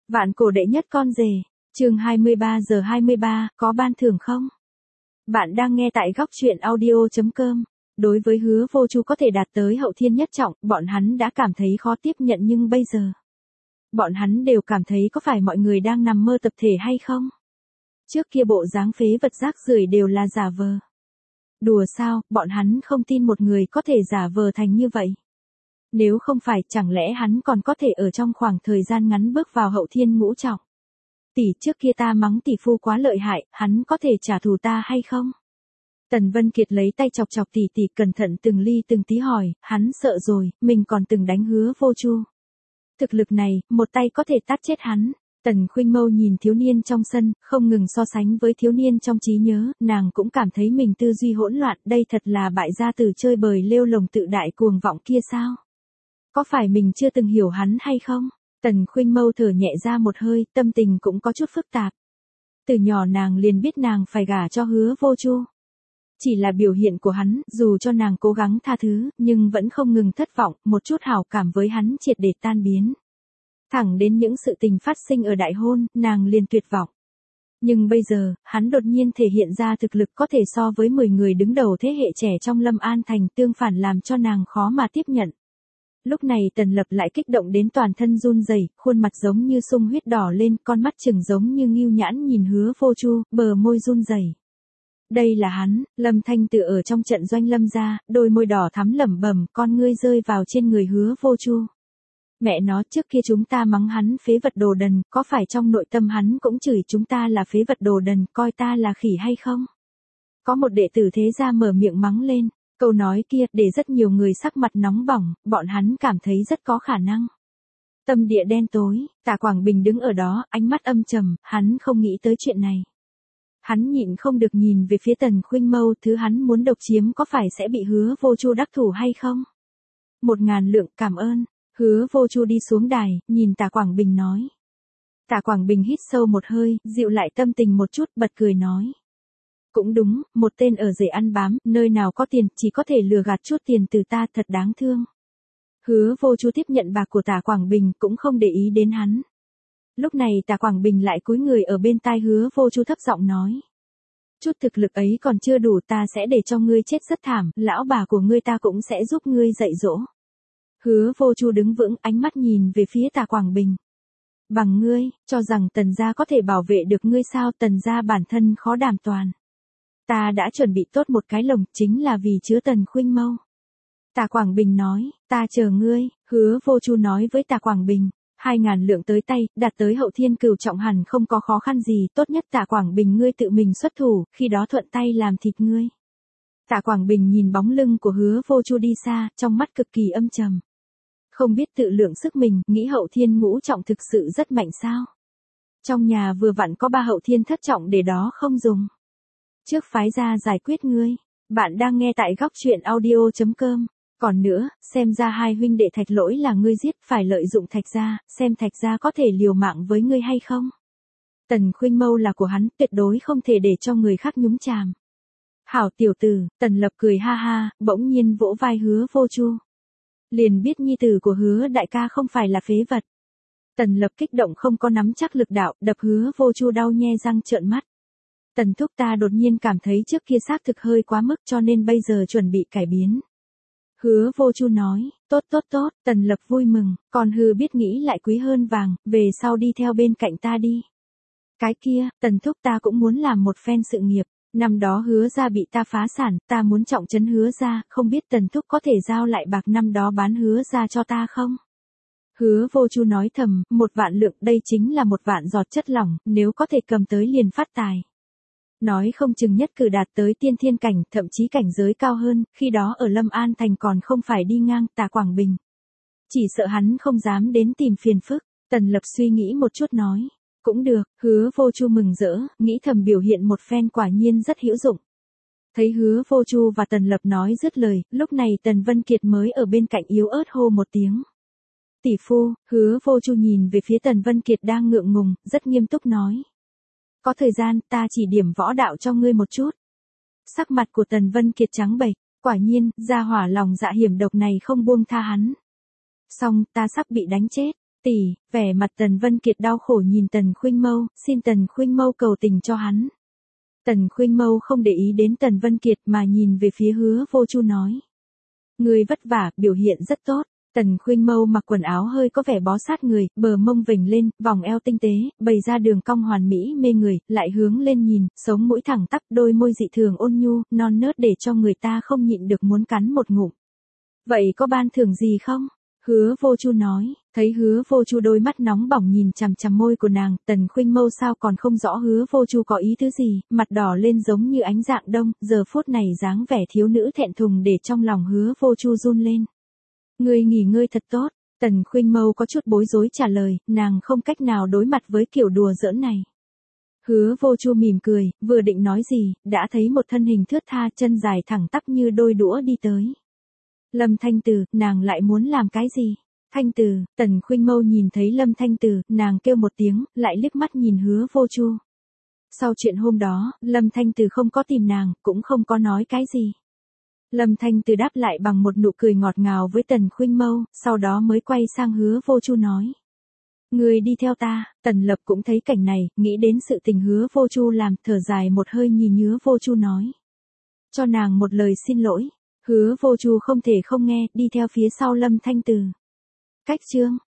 Vạn cổ đệ nhất con rể, chương 23 giờ 23, có ban thưởng không? Bạn đang nghe tại góc truyện audio.com. Đối với Hứa Vô Chu có thể đạt tới hậu thiên nhất trọng, bọn hắn đã cảm thấy khó tiếp nhận, nhưng bây giờ, bọn hắn đều cảm thấy có phải mọi người đang nằm mơ tập thể hay không? Trước kia bộ dáng phế vật rác rưởi đều là giả vờ. Đùa sao, bọn hắn không tin một người có thể giả vờ thành như vậy. Nếu không phải, chẳng lẽ hắn còn có thể ở trong khoảng thời gian ngắn bước vào hậu thiên ngũ trọng? Tỷ, trước kia ta mắng tỷ phu quá lợi hại, hắn có thể trả thù ta hay không? Tần Vân Kiệt lấy tay chọc chọc tỷ tỷ, cẩn thận từng ly từng tí hỏi, hắn sợ rồi, mình còn từng đánh Hứa Vô Chu. Thực lực này, một tay có thể tát chết hắn. Tần Khuynh Mâu nhìn thiếu niên trong sân, không ngừng so sánh với thiếu niên trong trí nhớ, nàng cũng cảm thấy mình tư duy hỗn loạn, đây thật là bại gia tử chơi bời lêu lồng tự đại cuồng vọng kia sao? Có phải mình chưa từng hiểu hắn hay không? Tần Khuynh Mâu thở nhẹ ra một hơi, tâm tình cũng có chút phức tạp. Từ nhỏ nàng liền biết nàng phải gả cho Hứa Vô Chu. Chỉ là biểu hiện của hắn, dù cho nàng cố gắng tha thứ, nhưng vẫn không ngừng thất vọng, một chút hảo cảm với hắn triệt để tan biến. Thẳng đến những sự tình phát sinh ở đại hôn, nàng liền tuyệt vọng. Nhưng bây giờ, hắn đột nhiên thể hiện ra thực lực có thể so với 10 người đứng đầu thế hệ trẻ trong Lâm An Thành, tương phản làm cho nàng khó mà tiếp nhận. Lúc này Tần Lập lại kích động đến toàn thân run rẩy, khuôn mặt giống như sung huyết đỏ lên, con mắt trừng giống như ngưu nhãn nhìn Hứa Vô Chu, bờ môi run rẩy. Đây là hắn. Lâm Thanh Tự ở trong trận doanh Lâm gia, đôi môi đỏ thắm lẩm bẩm, con ngươi rơi vào trên người Hứa Vô Chu. Mẹ nó, trước kia chúng ta mắng hắn phế vật đồ đần, có phải trong nội tâm hắn cũng chửi chúng ta là phế vật đồ đần, coi ta là khỉ hay không? Có một đệ tử thế gia mở miệng mắng lên, câu nói kia để rất nhiều người sắc mặt nóng bỏng, bọn hắn cảm thấy rất có khả năng. Tâm địa đen tối, Tạ Quảng Bình đứng ở đó, ánh mắt âm trầm, hắn không nghĩ tới chuyện này. Hắn nhịn không được nhìn về phía Tần Khuynh Mâu, thứ hắn muốn độc chiếm có phải sẽ bị Hứa Vô Chu đắc thủ hay không? 1000 lượng, cảm ơn. Hứa Vô Chu đi xuống đài, nhìn Tạ Quảng Bình nói. Tạ Quảng Bình hít sâu một hơi, dịu lại tâm tình một chút, bật cười nói. Cũng đúng, một tên ở rể ăn bám, nơi nào có tiền, chỉ có thể lừa gạt chút tiền từ ta, thật đáng thương. Hứa Vô Chu tiếp nhận bạc của Tạ Quảng Bình, cũng không để ý đến hắn. Lúc này Tạ Quảng Bình lại cúi người ở bên tai Hứa Vô Chu thấp giọng nói. Chút thực lực ấy còn chưa đủ, ta sẽ để cho ngươi chết rất thảm, lão bà của ngươi ta cũng sẽ giúp ngươi dạy dỗ. Hứa Vô Chu đứng vững, ánh mắt nhìn về phía Tạ Quảng Bình. Bằng ngươi, cho rằng Tần gia có thể bảo vệ được ngươi sao? Tần gia bản thân khó đảm toàn. Ta đã chuẩn bị tốt một cái lồng, chính là vì chứa Tần Khuynh Mâu. Tạ Quảng Bình nói, ta chờ ngươi. Hứa Vô Chu nói với Tạ Quảng Bình, 2000 lượng tới tay, đạt tới hậu thiên cửu trọng hẳn không có khó khăn gì, tốt nhất Tạ Quảng Bình ngươi tự mình xuất thủ, khi đó thuận tay làm thịt ngươi. Tạ Quảng Bình nhìn bóng lưng của Hứa Vô Chu đi xa, trong mắt cực kỳ âm trầm. Không biết tự lượng sức mình, nghĩ hậu thiên ngũ trọng thực sự rất mạnh sao? Trong nhà vừa vặn có 3 hậu thiên thất trọng, để đó không dùng. Trước phái ra giải quyết ngươi. Bạn đang nghe tại góc truyện audio.com. Còn nữa, xem ra hai huynh đệ Thạch Lỗi là ngươi giết, phải lợi dụng Thạch gia, xem Thạch gia có thể liều mạng với ngươi hay không. Tần Khuynh Mâu là của hắn, tuyệt đối không thể để cho người khác nhúng chàm. Hảo tiểu tử, Tần Lập cười ha ha, bỗng nhiên vỗ vai Hứa Vô Chu. Liền biết nhi tử của Hứa đại ca không phải là phế vật. Tần Lập kích động không có nắm chắc lực đạo, đập Hứa Vô Chu đau nhe răng trợn mắt. Tần thúc, ta đột nhiên cảm thấy trước kia xác thực hơi quá mức, cho nên bây giờ chuẩn bị cải biến. Hứa Vô Chu nói, tốt tốt tốt. Tần Lập vui mừng, còn hư biết nghĩ lại quý hơn vàng, về sau đi theo bên cạnh ta đi. Cái kia, Tần thúc, ta cũng muốn làm một phen sự nghiệp. Năm đó Hứa gia bị ta phá sản, ta muốn trọng trấn Hứa gia, không biết Tần thúc có thể giao lại bạc năm đó bán Hứa gia cho ta không? Hứa Vô Chu nói thầm, 1.000 lượng, đây chính là 1.000 giọt chất lỏng, nếu có thể cầm tới liền phát tài. Nói không chừng nhất cử đạt tới tiên thiên cảnh, thậm chí cảnh giới cao hơn, khi đó ở Lâm An Thành còn không phải đi ngang Tạ Quảng Bình. Chỉ sợ hắn không dám đến tìm phiền phức. Tần Lập suy nghĩ một chút nói. Cũng được. Hứa Vô Chu mừng rỡ, nghĩ thầm biểu hiện một phen quả nhiên rất hữu dụng. Thấy Hứa Vô Chu và Tần Lập nói dứt lời, lúc này Tần Vân Kiệt mới ở bên cạnh yếu ớt hô một tiếng. Tỷ phu. Hứa Vô Chu nhìn về phía Tần Vân Kiệt đang ngượng ngùng, rất nghiêm túc nói. Có thời gian, ta chỉ điểm võ đạo cho ngươi một chút. Sắc mặt của Tần Vân Kiệt trắng bệch, quả nhiên, gia hỏa lòng dạ hiểm độc này không buông tha hắn. Xong, ta sắp bị đánh chết. Tỷ, vẻ mặt Tần Vân Kiệt đau khổ nhìn Tần Khuynh Mâu, xin Tần Khuynh Mâu cầu tình cho hắn. Tần Khuynh Mâu không để ý đến Tần Vân Kiệt mà nhìn về phía Hứa Vô Chu nói. Người vất vả, biểu hiện rất tốt. Tần Khuynh Mâu mặc quần áo hơi có vẻ bó sát người, bờ mông vểnh lên, vòng eo tinh tế, bày ra đường cong hoàn mỹ mê người, lại hướng lên nhìn, sống mũi thẳng tắp, đôi môi dị thường ôn nhu, non nớt để cho người ta không nhịn được muốn cắn một ngụm. Vậy có ban thưởng gì không? Hứa Vô Chu nói, thấy Hứa Vô Chu đôi mắt nóng bỏng nhìn chằm chằm môi của nàng, Tần Khuynh Mâu sao còn không rõ Hứa Vô Chu có ý tứ gì, mặt đỏ lên giống như ánh dạng đông, giờ phút này dáng vẻ thiếu nữ thẹn thùng để trong lòng Hứa Vô Chu run lên. Ngươi nghỉ ngơi thật tốt, Tần Khuynh Mâu có chút bối rối trả lời, nàng không cách nào đối mặt với kiểu đùa giỡn này. Hứa Vô Chu mỉm cười, vừa định nói gì, đã thấy một thân hình thướt tha chân dài thẳng tắp như đôi đũa đi tới. Lâm Thanh Từ, nàng lại muốn làm cái gì? Thanh Từ, Tần Khuynh Mâu nhìn thấy Lâm Thanh Từ, nàng kêu một tiếng, lại liếc mắt nhìn Hứa Vô Chu. Sau chuyện hôm đó, Lâm Thanh Từ không có tìm nàng, cũng không có nói cái gì. Lâm Thanh Từ đáp lại bằng một nụ cười ngọt ngào với Tần Khuynh Mâu, sau đó mới quay sang Hứa Vô Chu nói. Người đi theo ta, Tần Lập cũng thấy cảnh này, nghĩ đến sự tình Hứa Vô Chu làm, thở dài một hơi nhìn Hứa Vô Chu nói. Cho nàng một lời xin lỗi. Hứa Vô Chu không thể không nghe, đi theo phía sau Lâm Thanh Từ. Cách chương